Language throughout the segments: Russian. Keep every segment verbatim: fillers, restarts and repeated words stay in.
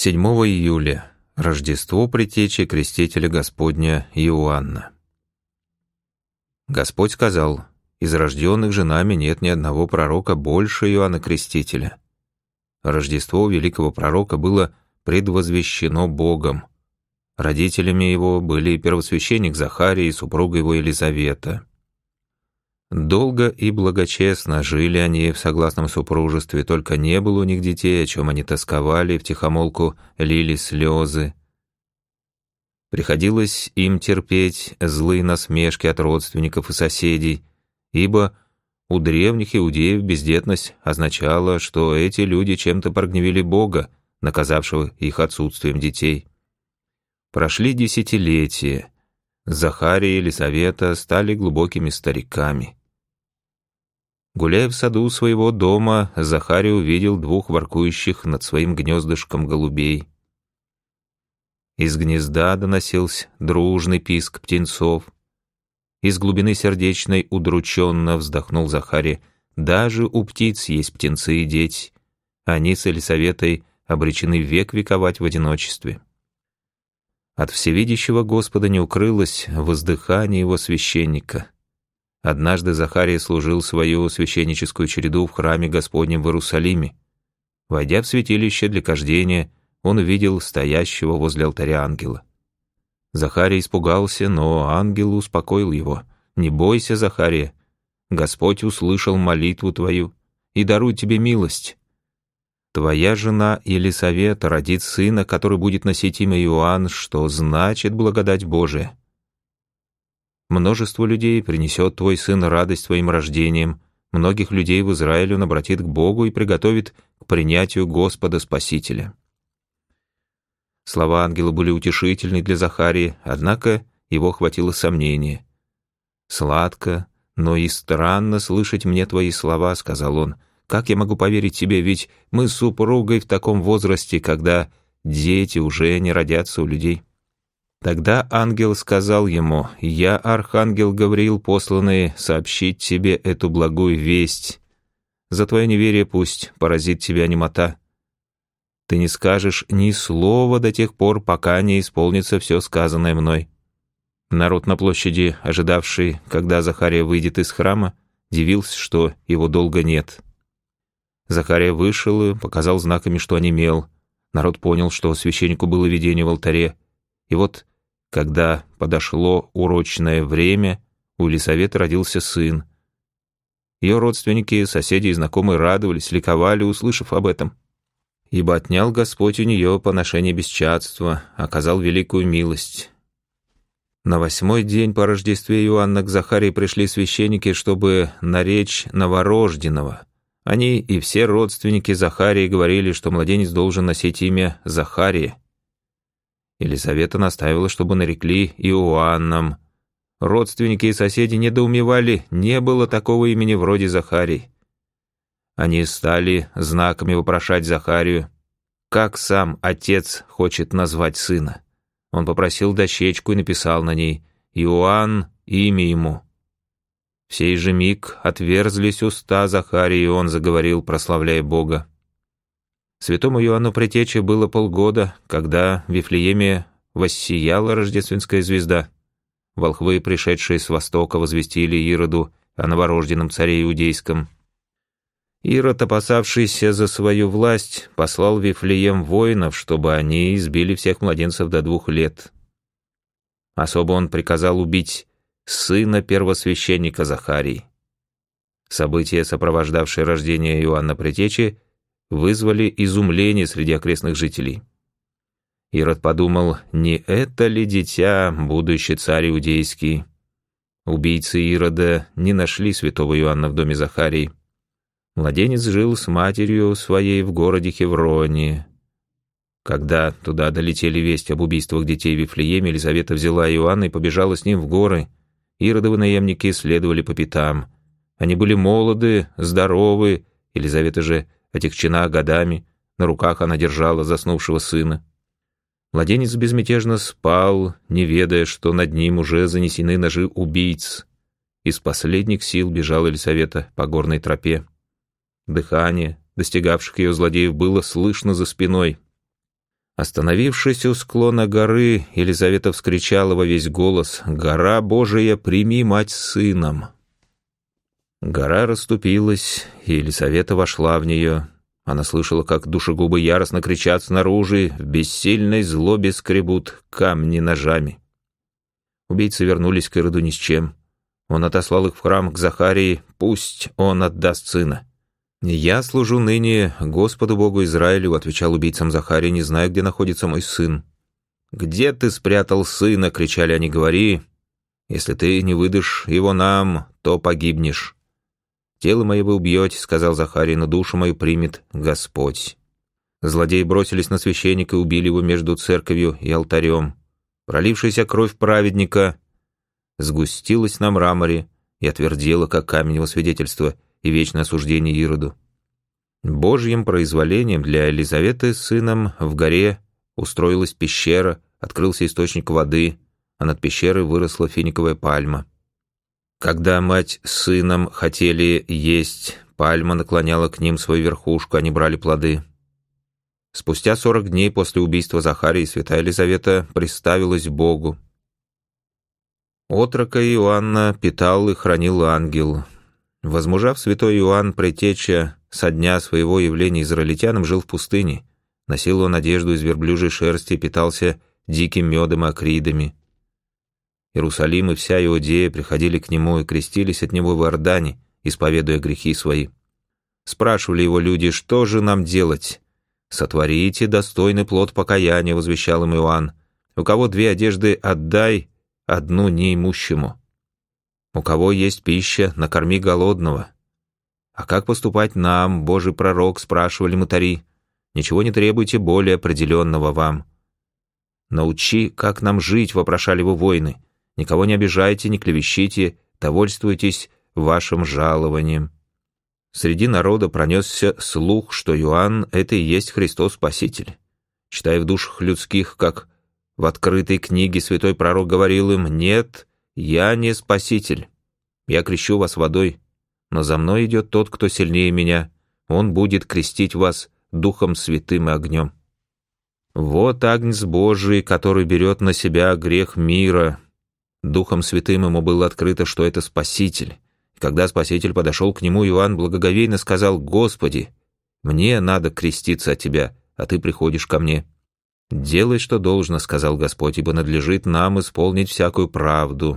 седьмого июля. Рождество Предтечи Крестителя Господня Иоанна. Господь сказал: «Из рожденных же нами нет ни одного пророка больше Иоанна Крестителя». Рождество великого пророка было предвозвещено Богом. Родителями его были первосвященник Захарий и супруга его Елизавета. Долго и благочестно жили они в согласном супружестве, только не было у них детей, о чем они тосковали, втихомолку лили слезы. Приходилось им терпеть злые насмешки от родственников и соседей, ибо у древних иудеев бездетность означала, что эти люди чем-то прогневили Бога, наказавшего их отсутствием детей. Прошли десятилетия. Захария и Елизавета стали глубокими стариками. Гуляя в саду своего дома, Захарий увидел двух воркующих над своим гнездышком голубей. Из гнезда доносился дружный писк птенцов. Из глубины сердечной удрученно вздохнул Захарий. Даже у птиц есть птенцы и дети. Они с Елизаветой обречены век вековать в одиночестве. От всевидящего Господа не укрылось воздыхание его священника. Однажды Захарий служил свою священническую череду в храме Господнем в Иерусалиме. Войдя в святилище для кождения, он увидел стоящего возле алтаря ангела. Захарий испугался, но ангел успокоил его. «Не бойся, Захария, Господь услышал молитву твою и дарует тебе милость. Твоя жена Елизавета родит сына, который будет носить имя Иоанн, что значит благодать Божия. Множество людей принесет твой сын радость твоим рождением, многих людей в Израиле он обратит к Богу и приготовит к принятию Господа Спасителя». Слова ангела были утешительны для Захарии, однако его охватило сомнение. «Сладко, но и странно слышать мне твои слова», — сказал он. «Как я могу поверить тебе, ведь мы с супругой в таком возрасте, когда дети уже не родятся у людей». Тогда ангел сказал ему: «Я, архангел Гавриил, посланный сообщить тебе эту благую весть. За твое неверие пусть поразит тебя немота. Ты не скажешь ни слова до тех пор, пока не исполнится все сказанное мной». Народ на площади, ожидавший, когда Захария выйдет из храма, дивился, что его долго нет. Захария вышел и показал знаками, что онемел. Народ понял, что священнику было видение в алтаре. И вот, когда подошло урочное время, у Елизаветы родился сын. Ее родственники, соседи и знакомые радовались, ликовали, услышав об этом. Ибо отнял Господь у нее поношение бесчадства, оказал великую милость. На восьмой день по Рождестве Иоанна к Захарии пришли священники, чтобы наречь новорожденного. Они и все родственники Захарии говорили, что младенец должен носить имя Захария. Елизавета настаивала, чтобы нарекли Иоанном. Родственники и соседи недоумевали, не было такого имени вроде Захарий. Они стали знаками вопрошать Захарию, как сам отец хочет назвать сына. Он попросил дощечку и написал на ней «Иоанн, имя ему». В сей же миг отверзлись уста Захарии, и он заговорил, прославляя Бога. Святому Иоанну Предтече было полгода, когда в Вифлееме воссияла рождественская звезда. Волхвы, пришедшие с востока, возвестили Ироду о новорожденном царе иудейском. Ирод, опасавшийся за свою власть, послал в Вифлеем воинов, чтобы они избили всех младенцев до двух лет. Особо он приказал убить сына первосвященника Захарии. События, сопровождавшие рождение Иоанна Предтечи, вызвали изумление среди окрестных жителей. Ирод подумал, не это ли дитя, будущий царь иудейский? Убийцы Ирода не нашли святого Иоанна в доме Захарии. Младенец жил с матерью своей в городе Хевроне. Когда туда долетели вести об убийствах детей в Вифлееме, Елизавета взяла Иоанна и побежала с ним в горы. Иродовы наемники следовали по пятам. Они были молоды, здоровы, Елизавета же отягчена годами, на руках она держала заснувшего сына. Младенец безмятежно спал, не ведая, что над ним уже занесены ножи убийц. Из последних сил бежала Елизавета по горной тропе. Дыхание достигавших ее злодеев было слышно за спиной. Остановившись у склона горы, Елизавета вскричала во весь голос: «Гора Божия, прими мать с сыном!» Гора расступилась, и Елизавета вошла в нее. Она слышала, как душегубы яростно кричат снаружи, в бессильной злобе скребут камни ножами. Убийцы вернулись к Ироду ни с чем. Он отослал их в храм к Захарии, пусть он отдаст сына. «Я служу ныне Господу Богу Израилю», — отвечал убийцам Захарий, «не зная, где находится мой сын». «Где ты спрятал сына?» — кричали они, — «говори. Если ты не выдашь его нам, то погибнешь». «Тело мое вы убьете», — сказал Захарий, — «но душу мою примет Господь». Злодеи бросились на священника и убили его между церковью и алтарем. Пролившаяся кровь праведника сгустилась на мраморе и отвердела, как камень его свидетельства и вечное осуждение Ироду. Божьим произволением для Елизаветы с сыном в горе устроилась пещера, открылся источник воды, а над пещерой выросла финиковая пальма. Когда мать с сыном хотели есть, пальма наклоняла к ним свою верхушку, они брали плоды. Спустя сорок дней после убийства Захарии святая Елизавета приставилась Богу. Отрока Иоанна питал и хранил ангел. Возмужав, святой Иоанн Предтеча со дня своего явления израильтянам жил в пустыне. Носил он одежду из верблюжьей шерсти и питался диким медом и акридами. Иерусалим и вся Иудея приходили к нему и крестились от него в Иордане, исповедуя грехи свои. Спрашивали его люди: «Что же нам делать?» «Сотворите достойный плод покаяния», — возвещал им Иоанн. «У кого две одежды, отдай одну неимущему. У кого есть пища, накорми голодного». «А как поступать нам, Божий пророк?» — спрашивали мытари. «Ничего не требуйте более определенного вам». «Научи, как нам жить», — вопрошали его воины. «Никого не обижайте, не клевещите, довольствуйтесь вашим жалованием». Среди народа пронесся слух, что Иоанн — это и есть Христос Спаситель. Читая в душах людских, как в открытой книге святой пророк говорил им: «Нет, я не Спаситель. Я крещу вас водой, но за мной идет тот, кто сильнее меня. Он будет крестить вас Духом Святым и огнем». Вот Агнец Божий, который берет на себя грех мира. Духом Святым ему было открыто, что это Спаситель. И когда Спаситель подошел к нему, Иоанн благоговейно сказал: «Господи, мне надо креститься от Тебя, а Ты приходишь ко мне». «Делай, что должно», — сказал Господь, «ибо надлежит нам исполнить всякую правду».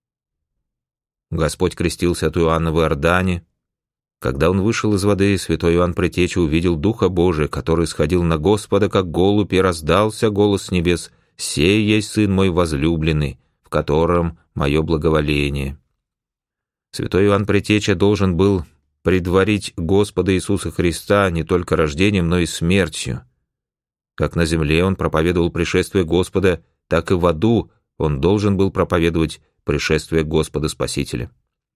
Господь крестился от Иоанна в Иордане. Когда он вышел из воды, святой Иоанн Предтеча увидел Духа Божия, который сходил на Господа, как голубь, и раздался голос с небес: «Сей есть Сын мой возлюбленный, в котором мое благоволение». Святой Иоанн Предтеча должен был предварить Господа Иисуса Христа не только рождением, но и смертью. Как на земле он проповедовал пришествие Господа, так и в аду он должен был проповедовать пришествие Господа Спасителя.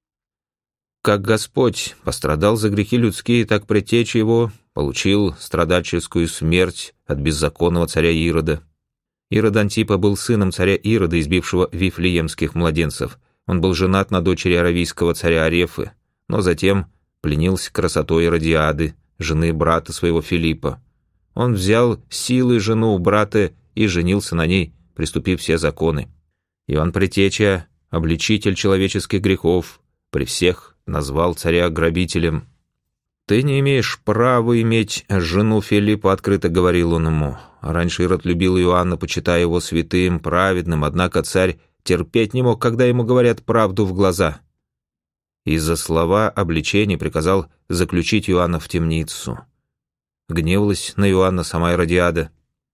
Как Господь пострадал за грехи людские, так Предтеча его получил страдальческую смерть от беззаконного царя Ирода. Ирод Антипа был сыном царя Ирода, избившего вифлеемских младенцев. Он был женат на дочери аравийского царя Арефы, но затем пленился красотой Иродиады, жены брата своего Филиппа. Он взял силой жену у брата и женился на ней, приступив все законы. Иоанн Предтеча, обличитель человеческих грехов, при всех назвал царя грабителем. «Ты не имеешь права иметь жену Филиппа», — открыто говорил он ему. Раньше Ирод любил Иоанна, почитая его святым, праведным, однако царь терпеть не мог, когда ему говорят правду в глаза. Из-за слова обличения приказал заключить Иоанна в темницу. Гневалась на Иоанна сама Иродиада.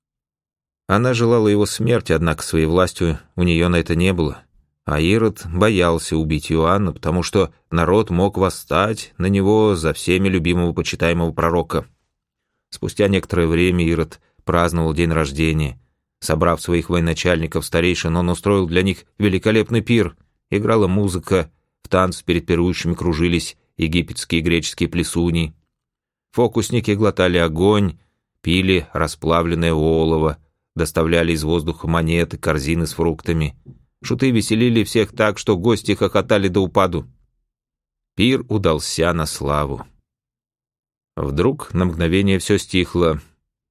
Она желала его смерти, однако своей властью у нее на это не было. А Ирод боялся убить Иоанна, потому что народ мог восстать на него за всеми любимого почитаемого пророка. Спустя некоторое время Ирод праздновал день рождения. Собрав своих военачальников, старейшин, он устроил для них великолепный пир. Играла музыка, в танце перед пирующими кружились египетские и греческие плесуни. Фокусники глотали огонь, пили расплавленное олово, доставляли из воздуха монеты, корзины с фруктами. Шуты веселили всех так, что гости хохотали до упаду. Пир удался на славу. Вдруг на мгновение все стихло.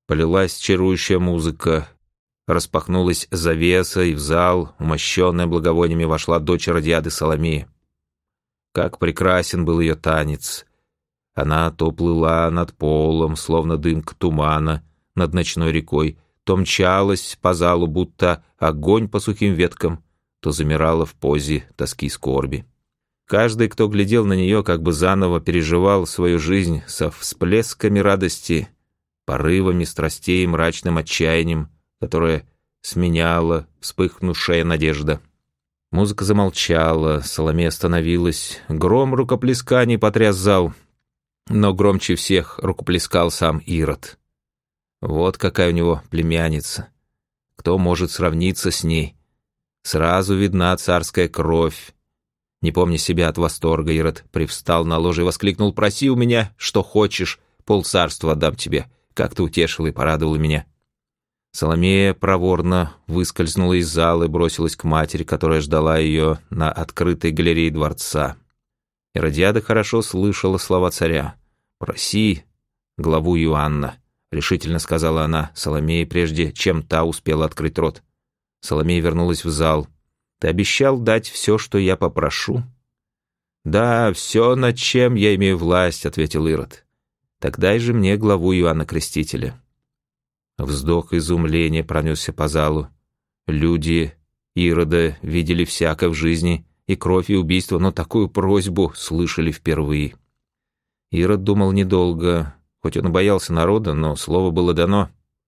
Полилась чарующая музыка. Распахнулась завеса, и в зал, умощенная благовониями, вошла дочь Иродиады Саломея. Как прекрасен был ее танец! Она то плыла над полом, словно дымка тумана, над ночной рекой, то мчалась по залу, будто огонь по сухим веткам, то замирала в позе тоски и скорби. Каждый, кто глядел на нее, как бы заново переживал свою жизнь со всплесками радости, порывами страстей и мрачным отчаянием, которое сменяла вспыхнувшая надежда. Музыка замолчала, Саломея остановилась, гром рукоплесканий потряс зал, но громче всех рукоплескал сам Ирод. Вот какая у него племянница. Кто может сравниться с ней? Сразу видна царская кровь. Не помня себя от восторга, Ирод привстал на ложе и воскликнул: «Проси у меня, что хочешь, полцарства отдам тебе. Как ты утешила и порадовала меня». Саломея проворно выскользнула из зала и бросилась к матери, которая ждала ее на открытой галерее дворца. Иродиада хорошо слышала слова царя. «Проси главу Иоанна», — решительно сказала она Саломее, прежде чем та успела открыть рот. Саломея вернулась в зал. «Ты обещал дать все, что я попрошу?» «Да, все, над чем я имею власть», — ответил Ирод. «Так дай же мне главу Иоанна Крестителя». Вздох изумления пронесся по залу. Люди Ирода видели всякое в жизни, и кровь, и убийство, но такую просьбу слышали впервые. Ирод думал недолго, хоть он и боялся народа, но слово было дано.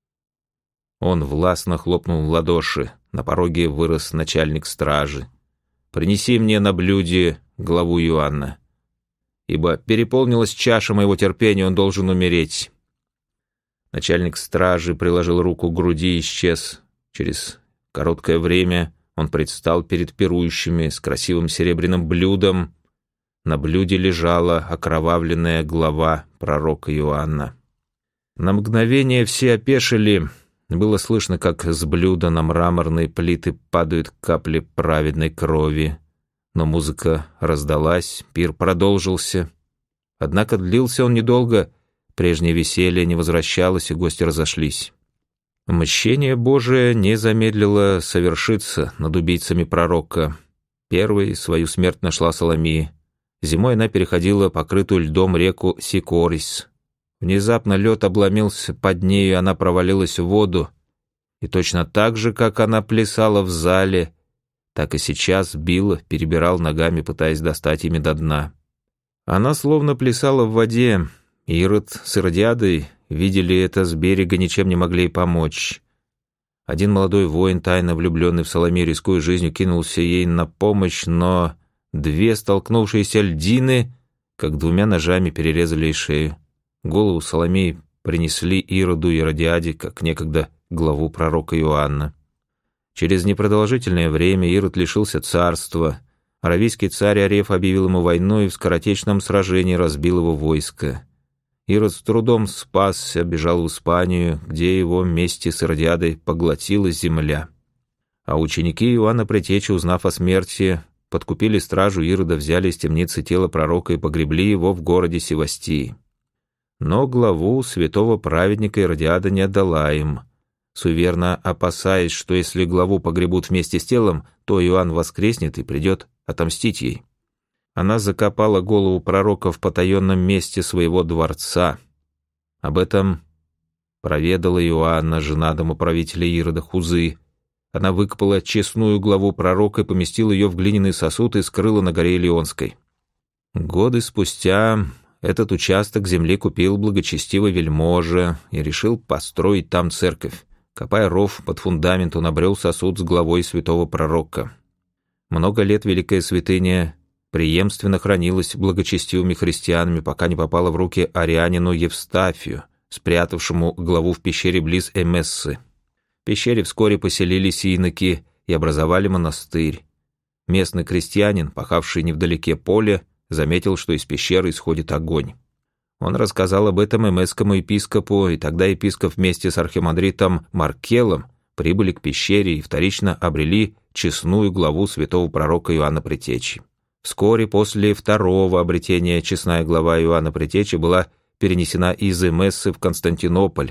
Он властно хлопнул в ладоши. На пороге вырос начальник стражи. «Принеси мне на блюде главу Иоанна, ибо переполнилась чаша моего терпения, он должен умереть». Начальник стражи приложил руку к груди и исчез. Через короткое время он предстал перед пирующими с красивым серебряным блюдом. На блюде лежала окровавленная голова пророка Иоанна. На мгновение все опешили. Было слышно, как с блюда на мраморные плиты падают капли праведной крови. Но музыка раздалась, пир продолжился. Однако длился он недолго. Прежнее веселье не возвращалось, и гости разошлись. Мщение Божие не замедлило совершиться над убийцами пророка. Первой свою смерть нашла Саломея. Зимой она переходила покрытую льдом реку Сикорис. Внезапно лед обломился под нею, и она провалилась в воду. И точно так же, как она плясала в зале, так и сейчас била, перебирал ногами, пытаясь достать ими до дна. Она словно плясала в воде. Ирод с Иродиадой видели это с берега, ничем не могли ей помочь. Один молодой воин, тайно влюбленный в Саломею, рискуя жизнью, кинулся ей на помощь, но две столкнувшиеся льдины, как двумя ножами, перерезали ей шею. Голову Саломеи принесли Ироду и Иродиаде, как некогда главу пророка Иоанна. Через непродолжительное время Ирод лишился царства. Аравийский царь Ареф объявил ему войну и в скоротечном сражении разбил его войско. Ирод с трудом спасся, бежал в Испанию, где его вместе с Иродиадой поглотила земля. А ученики Иоанна Предтечи, узнав о смерти, подкупили стражу Ирода, взяли из темницы тело пророка и погребли его в городе Севастии. Но главу святого праведника Иродиада не отдала им, суеверно опасаясь, что если главу погребут вместе с телом, то Иоанн воскреснет и придет отомстить ей. Она закопала голову пророка в потаенном месте своего дворца. Об этом проведала Иоанна, жена домоправителя Ирода Хузы. Она выкопала честную главу пророка и поместила ее в глиняный сосуд и скрыла на горе Илионской. Годы спустя этот участок земли купил благочестивый вельможа и решил построить там церковь. Копая ров под фундамент, он обрел сосуд с главой святого пророка. Много лет великая святыня преемственно хранилась благочестивыми христианами, пока не попала в руки арианину Евстафию, спрятавшему главу в пещере близ Эмессы. В пещере вскоре поселились иноки и образовали монастырь. Местный крестьянин, пахавший невдалеке поля, заметил, что из пещеры исходит огонь. Он рассказал об этом эмесскому епископу, и тогда епископ вместе с архимандритом Маркелом прибыли к пещере и вторично обрели честную главу святого пророка Иоанна Предтечи. Вскоре после второго обретения честная глава Иоанна Предтечи была перенесена из Эмессы в Константинополь,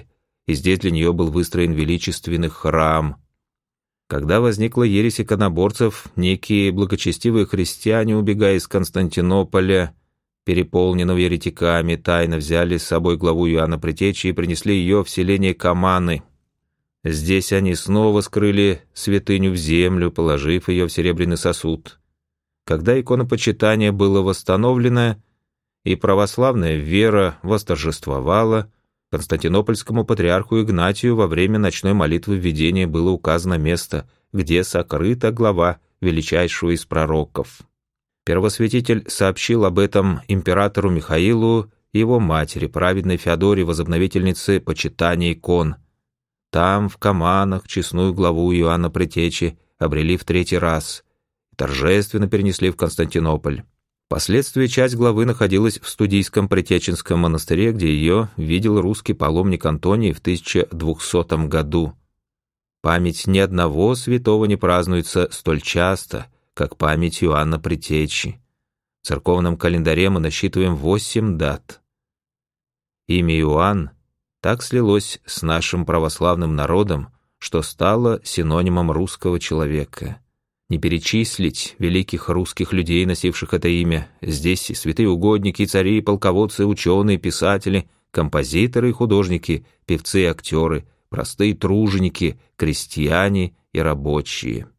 и здесь для нее был выстроен величественный храм. Когда возникла ересь иконоборцев, некие благочестивые христиане, убегая из Константинополя, переполненного еретиками, тайно взяли с собой главу Иоанна Предтечи и принесли ее в селение Каманы. Здесь они снова скрыли святыню в землю, положив ее в серебряный сосуд. Когда иконопочитание было восстановлено и православная вера восторжествовала, Константинопольскому патриарху Игнатию во время ночной молитвы введения было указано место, где сокрыта глава величайшего из пророков. Первосвятитель сообщил об этом императору Михаилу и его матери, праведной Феодоре, возобновительнице почитания икон. Там, в Каманах, честную главу Иоанна Предтечи обрели в третий раз и торжественно перенесли в Константинополь. Впоследствии часть главы находилась в Студийском Предтеченском монастыре, где ее видел русский паломник Антоний в тысяча двухсотом году. Память ни одного святого не празднуется столь часто, как память Иоанна Предтечи. В церковном календаре мы насчитываем восемь дат. Имя Иоанн так слилось с нашим православным народом, что стало синонимом русского человека. Не перечислить великих русских людей, носивших это имя. Здесь и святые угодники, и цари, и полководцы, ученые, писатели, композиторы и художники, певцы и актеры, простые труженики, крестьяне и рабочие.